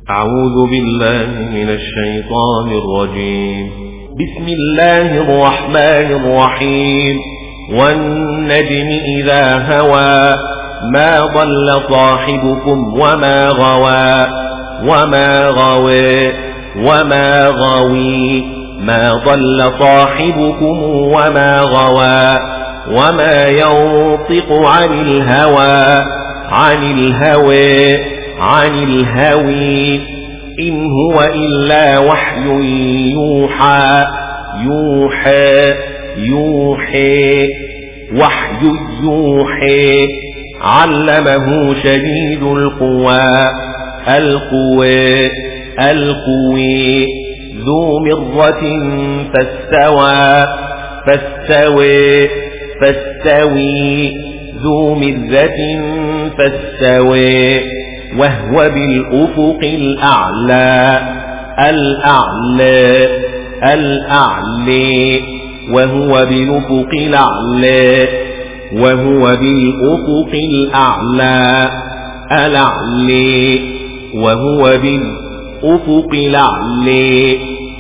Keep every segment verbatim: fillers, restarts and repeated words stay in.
أعوذ بالله من الشيطان الرجيم. بسم الله الرحمن الرحيم. والنجم إذا هوى ما ضل صاحبكم وما غوى وما غوى وما غوي ما ضل صاحبكم وما غوى وما ينطق عن الهوى عن الهوى عن الهوي إن هو إلا وحي يوحى يوحى يوحى وحي يوحى علمه شديد القوى القوى القوي ذو مرة فاستوى فاستوى فاستوي ذو مرة فاستوى وهو بالأفق الأعلى الأعلى الأعلى وهو بالأفق الأعلى وهو بالأفق الأعلى الأعلى وهو بالأفق الأعلى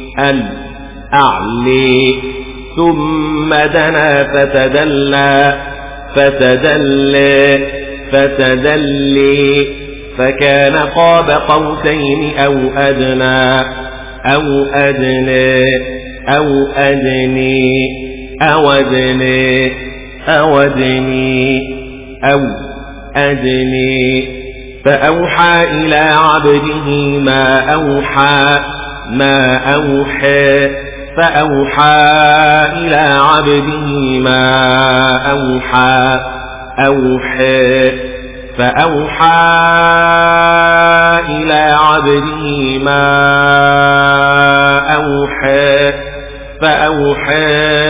الأعلى ثم دنا فتدلى فتدلى فتدلى فكان قاب قوسين أو أدنى أو أدنى أو أدني أو أدني أو أدني أو أدني فأوحى إلى عبده ما أوحى ما أوحى فأوحى إلى عبده ما أوحى أوحى فأوحى إلى عبده ما أوحى فأوحى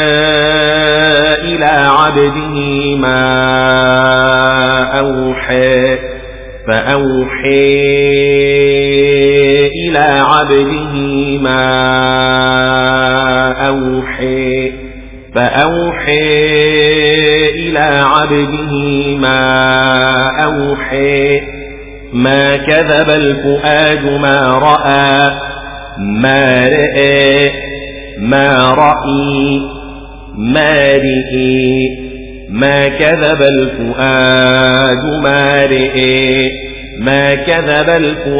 إلى عبده ما أوحى فأوحى إلى عبده ما أوحى فأوحى إلى عبده ما أوحى ما كذب الفؤاد ما رأى ما رأى ما رأي ما رئي ما كذب الفؤاد ما رئي ما كذب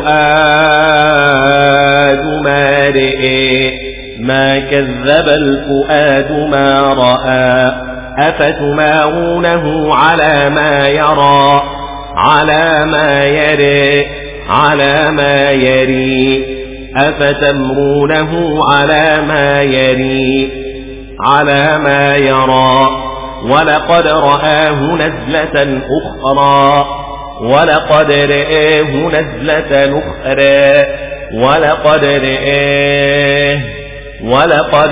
الفؤاد ما رئي ما كذب الفؤاد ما رأى أفتمارونه على ما يرى على ما يري على ما يري أفتمرونه على ما يري على ما يرى ولقد رآه نزلة أخرى ولقد رآه نزلة أخرى ولقد رآه ولقد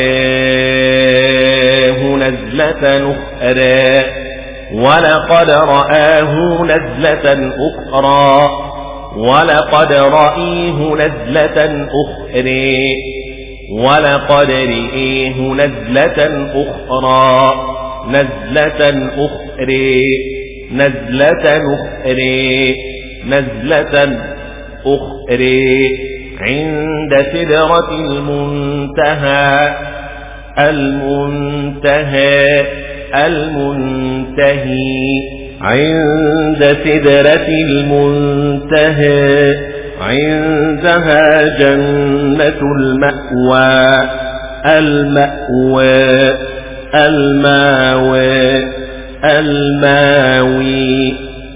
رآه نزلة أخرى ولقد رآه نزلة أخرى ولقد رآه نزلة أخرى ولقد رآه نزلة أخرى نزلة أخرى نزلة أخرى نزلة أخرى عند سدرة المنتهى المنتهى المنتهي عند سدرة المنتهى عندها جنة المأوى المأوى الماوى الماوي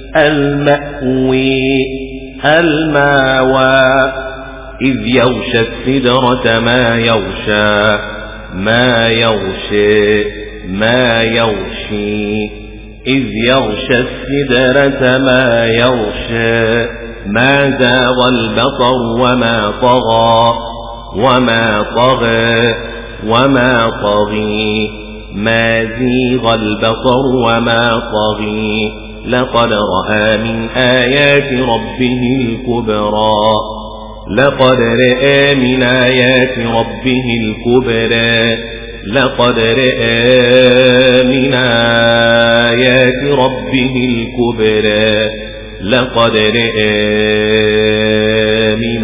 المأوي الماوى إذ يغشى السدرة ما يغشى ما يغشى ما يغشي إذ يغشى السدرة ما يغشى ما زاغ البصر وما طغى وما طغى وما طغي ما زيغ البصر وما طغي لقد رأى من آيات ربه الكبرى لقد رأى من آيات ربه الكبرى لقد رأى من آيات ربه الكبرى لقد رأى من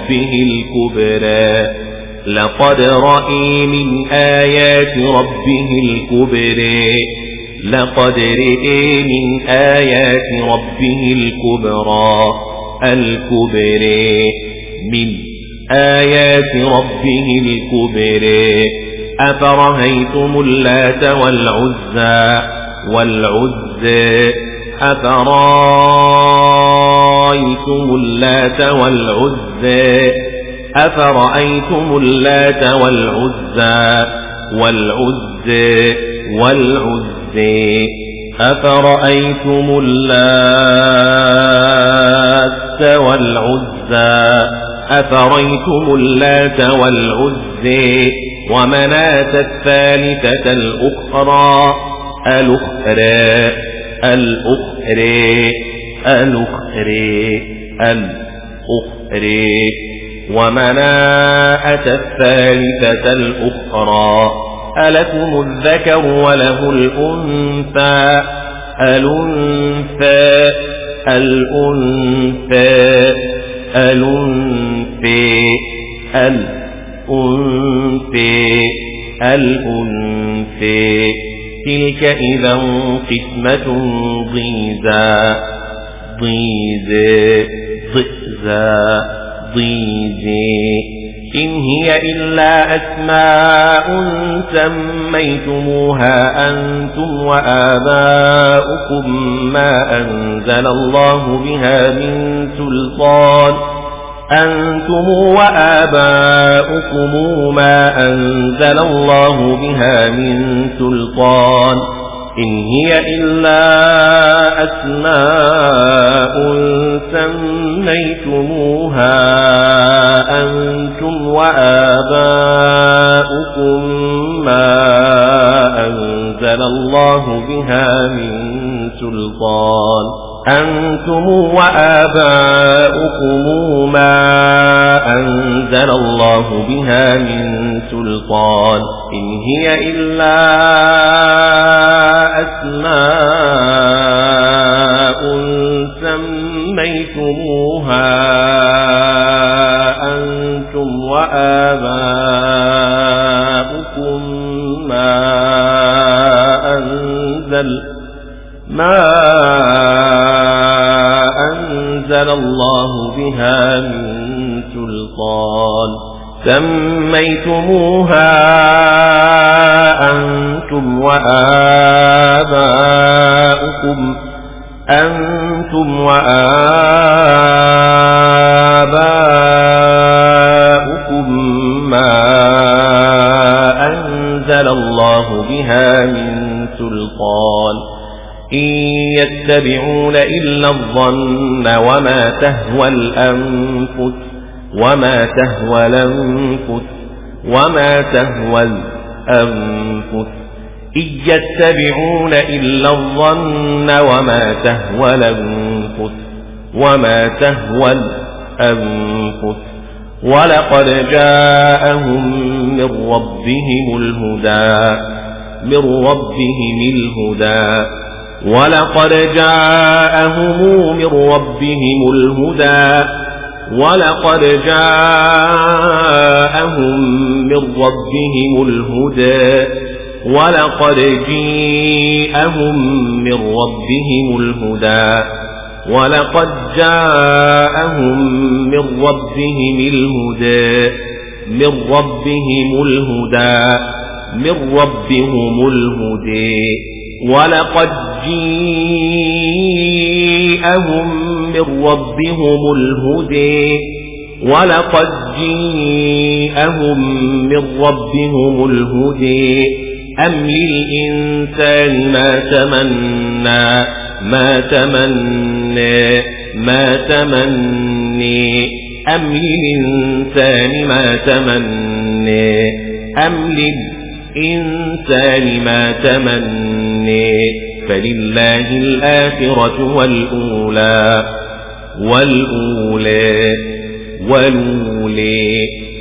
ربه الكبرى لقد رأى من آيات ربه الكبرى لقد رأى من آيات ربه الكبرى الكبرى من آيات ربه الكبرى أفرأيتم اللات والعزى والعزى أفرأيتم اللات والعزى أفرأيتم اللات والعزى والعزى والعزى أفرأيتم اللات والعزى أفرأيتم اللات والعزى ومناة الثالثة الأخرى الأخرى الأخرى الأخرى الأخرى ومناة الثالثة الأخرى ألكم الذكر وله الأنثى الأنثى الأنثى الأنثى الأنثى الأنثى تلك إذا قسمة ضيزى ضيزى ضئزى ضيزى إن هي إلا أسماء سميتموها أنتم وآباؤكم ما أنزل الله بها من سلطان أنتم وآباؤكم ما أنزل الله بها من سلطان إن هي إلا أسماء سميتموها أنتم وآباؤكم ما أنزل الله بها من سلطان أنتم وآباؤكم ما أنزل الله بها من سلطان إن هي إلا أسماء سميتموها أنتم وآباؤكم ما أنزل ما أنزل الله بها من سلطان سميتموها أنتم وآباؤكم أنتم وآباؤكم ما أنزل الله بها من سلطان إن يتبعون إلا الظن وما تهوى الأنفس وما تهوى الأنفس وما تهوى الأنفس إن يتبعون إلا الظن وما تهوى الأنفس وما تهوى الأنفس ولقد جاءهم من ربهم الهدى من ربهم الهدى ولقد جاءهم من ربهم الهدى ولقد جاءهم من ربهم الهدى ولقد جاءهم من ربهم الهدى ولقد جاءهم من ربهم الهدى من ربهم الهدى من ربهم الهدى ولقد جاءهم من ربهم الهدى ولقد جاءهم من ربهم الهدى أم للإنسان ما تمنى ما تمنى ما تمنى أم للإنسان ما تمنى أم للإنسان ما تمنى فلله الآخرة والأولى والأولى والأولى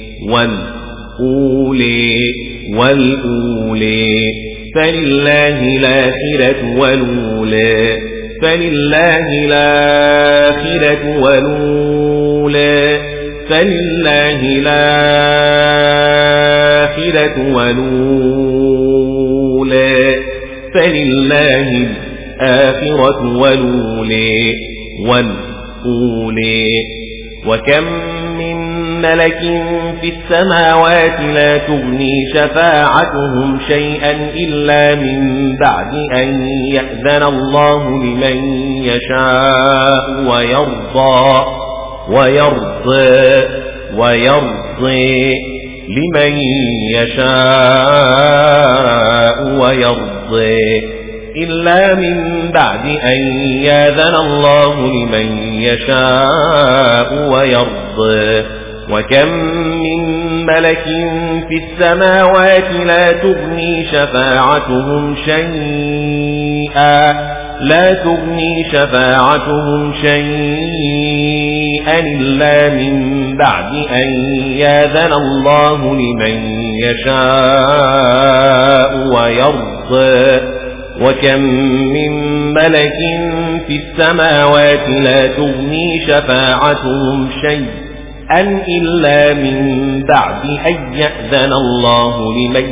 والأولى والأولى فلله الآخرة والأولى فلله الآخرة والأولى فلله الآخرة والأولى فلله الآخرة والأولى والأولى وكم من ملك في السماوات لا تغني شفاعتهم شيئا إلا من بعد أن يأذن الله لمن يشاء ويرضى ويرضى ويرضى لمن يشاء ويرضى إلا من بعد أن يأذن الله لمن يشاء ويرضى وكم من ملك في السماوات لا تغني شفاعتهم شيئا لا تغني شفاعتهم شيئا إلا من بعد أن يأذن الله لمن يشاء ويرضى وكم من ملك في السماوات لا تغني شفاعتهم شيئا إلا من بعد أن يأذن الله لمن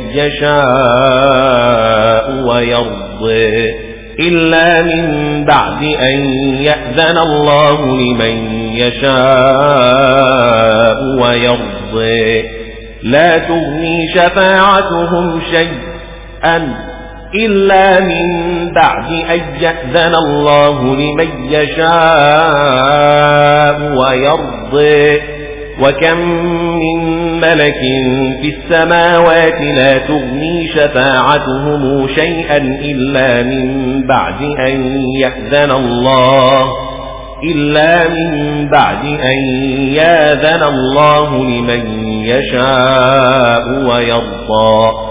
يشاء ويرضى إلا من بعد أن يأذن الله لمن يشاء ويرضى لا تغني شفاعتهم شيئا إلا من بعد أن يأذن الله لمن يشاء ويرضى وكم من ملك في السماوات لا تغني شفاعتهم شيئا إلا من بعد أن يأذن الله إلا من بعد أن يأذن الله لمن يشاء ويرضى